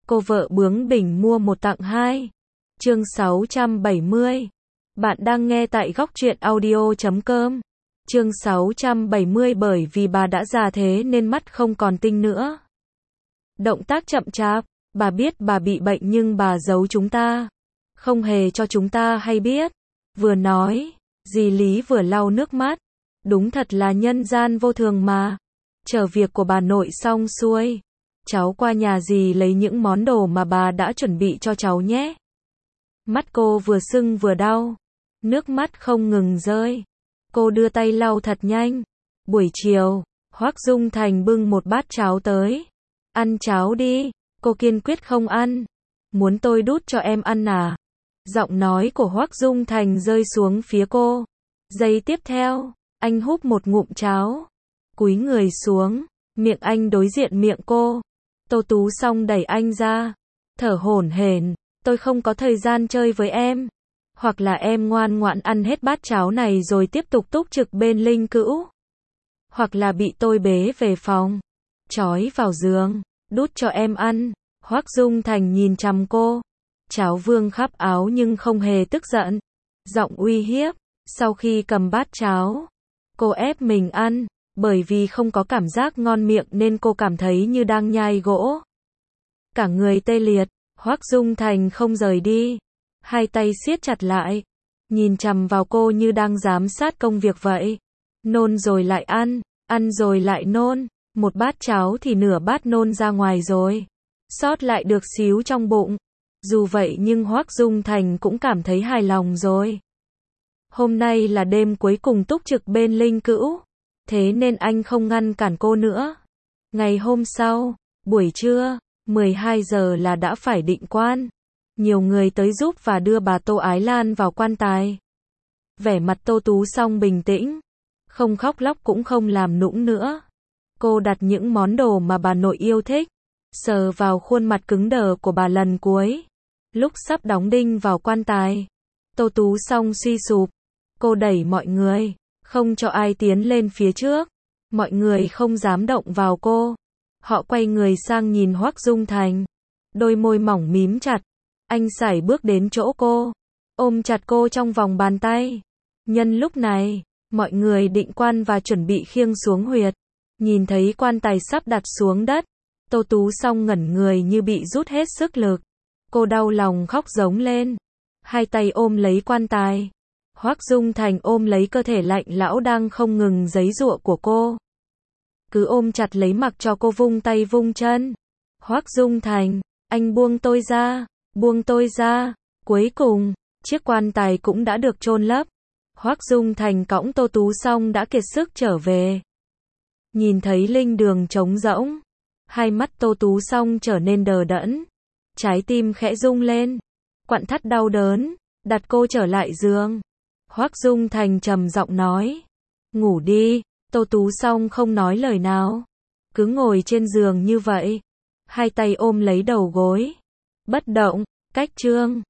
Cô vợ bướng bỉnh mua một tặng hai. Chương 670. Bạn đang nghe tại Góc Truyện Audio.com. Chương 670 bởi vì bà đã già thế nên mắt không còn tinh nữa. Động tác chậm chạp, bà biết bà bị bệnh nhưng bà giấu chúng ta. Không hề cho chúng ta hay biết. Vừa nói, dì Lý vừa lau nước mắt. Đúng thật là nhân gian vô thường mà. Chờ việc của bà nội xong xuôi, cháu qua nhà dì lấy những món đồ mà bà đã chuẩn bị cho cháu nhé. Mắt cô vừa sưng vừa đau, nước mắt không ngừng rơi. Cô đưa tay lau thật nhanh. Buổi chiều, Hoắc Dung Thành bưng một bát cháo tới. Ăn cháo đi. Cô kiên quyết không ăn. Muốn tôi đút cho em ăn à? Giọng nói của Hoắc Dung Thành rơi xuống phía cô. Giây tiếp theo, anh húp một ngụm cháo, cúi người xuống, miệng anh đối diện miệng cô. Tô Tú Song đẩy anh ra, thở hổn hển, tôi không có thời gian chơi với em. Hoặc là em ngoan ngoãn ăn hết bát cháo này rồi tiếp tục túc trực bên Linh Cữu. Hoặc là bị tôi bế về phòng, trói vào giường, đút cho em ăn. Hoắc Dung Thành nhìn chằm cô. Cháo vương khắp áo nhưng không hề tức giận. Giọng uy hiếp. Sau khi cầm bát cháo, cô ép mình ăn. Bởi vì không có cảm giác ngon miệng nên cô cảm thấy như đang nhai gỗ. Cả người tê liệt, Hoắc Dung Thành không rời đi. Hai tay siết chặt lại, nhìn chằm vào cô như đang giám sát công việc vậy. Nôn rồi lại ăn rồi lại nôn. Một bát cháo thì nửa bát nôn ra ngoài rồi. Sót lại được xíu trong bụng. Dù vậy nhưng Hoắc Dung Thành cũng cảm thấy hài lòng rồi. Hôm nay là đêm cuối cùng túc trực bên Linh Cữu. Thế nên anh không ngăn cản cô nữa. Ngày hôm sau, buổi trưa, 12 giờ là đã phải định quan. Nhiều người tới giúp và đưa bà Tô Ái Lan vào quan tài. Vẻ mặt Tô Tú Song bình tĩnh. Không khóc lóc cũng không làm nũng nữa. Cô đặt những món đồ mà bà nội yêu thích. Sờ vào khuôn mặt cứng đờ của bà lần cuối. Lúc sắp đóng đinh vào quan tài, Tô Tú Song suy sụp. Cô đẩy mọi người, không cho ai tiến lên phía trước. Mọi người không dám động vào cô. Họ quay người sang nhìn Hoắc Dung Thành. Đôi môi mỏng mím chặt. Anh sải bước đến chỗ cô, ôm chặt cô trong vòng bàn tay. Nhân lúc này, mọi người định quan và chuẩn bị khiêng xuống huyệt. Nhìn thấy quan tài sắp đặt xuống đất, Tô Tú Song ngẩn người như bị rút hết sức lực. Cô đau lòng khóc giống lên. Hai tay ôm lấy quan tài. Hoắc Dung Thành ôm lấy cơ thể lạnh lẽo đang không ngừng giãy giụa của cô. Cứ ôm chặt lấy mặc cho cô vung tay vung chân. Hoắc Dung Thành, anh buông tôi ra, buông tôi ra. Cuối cùng, chiếc quan tài cũng đã được chôn lấp. Hoắc Dung Thành cõng Tô Tú Song đã kiệt sức trở về. Nhìn thấy linh đường trống rỗng, hai mắt Tô Tú Song trở nên đờ đẫn. Trái tim khẽ rung lên. Quặn thắt đau đớn, đặt cô trở lại giường. Hoắc Dung Thành trầm giọng nói. Ngủ đi. Tô Tú Song không nói lời nào. Cứ ngồi trên giường như vậy. Hai tay ôm lấy đầu gối. Bất động. Cách chương.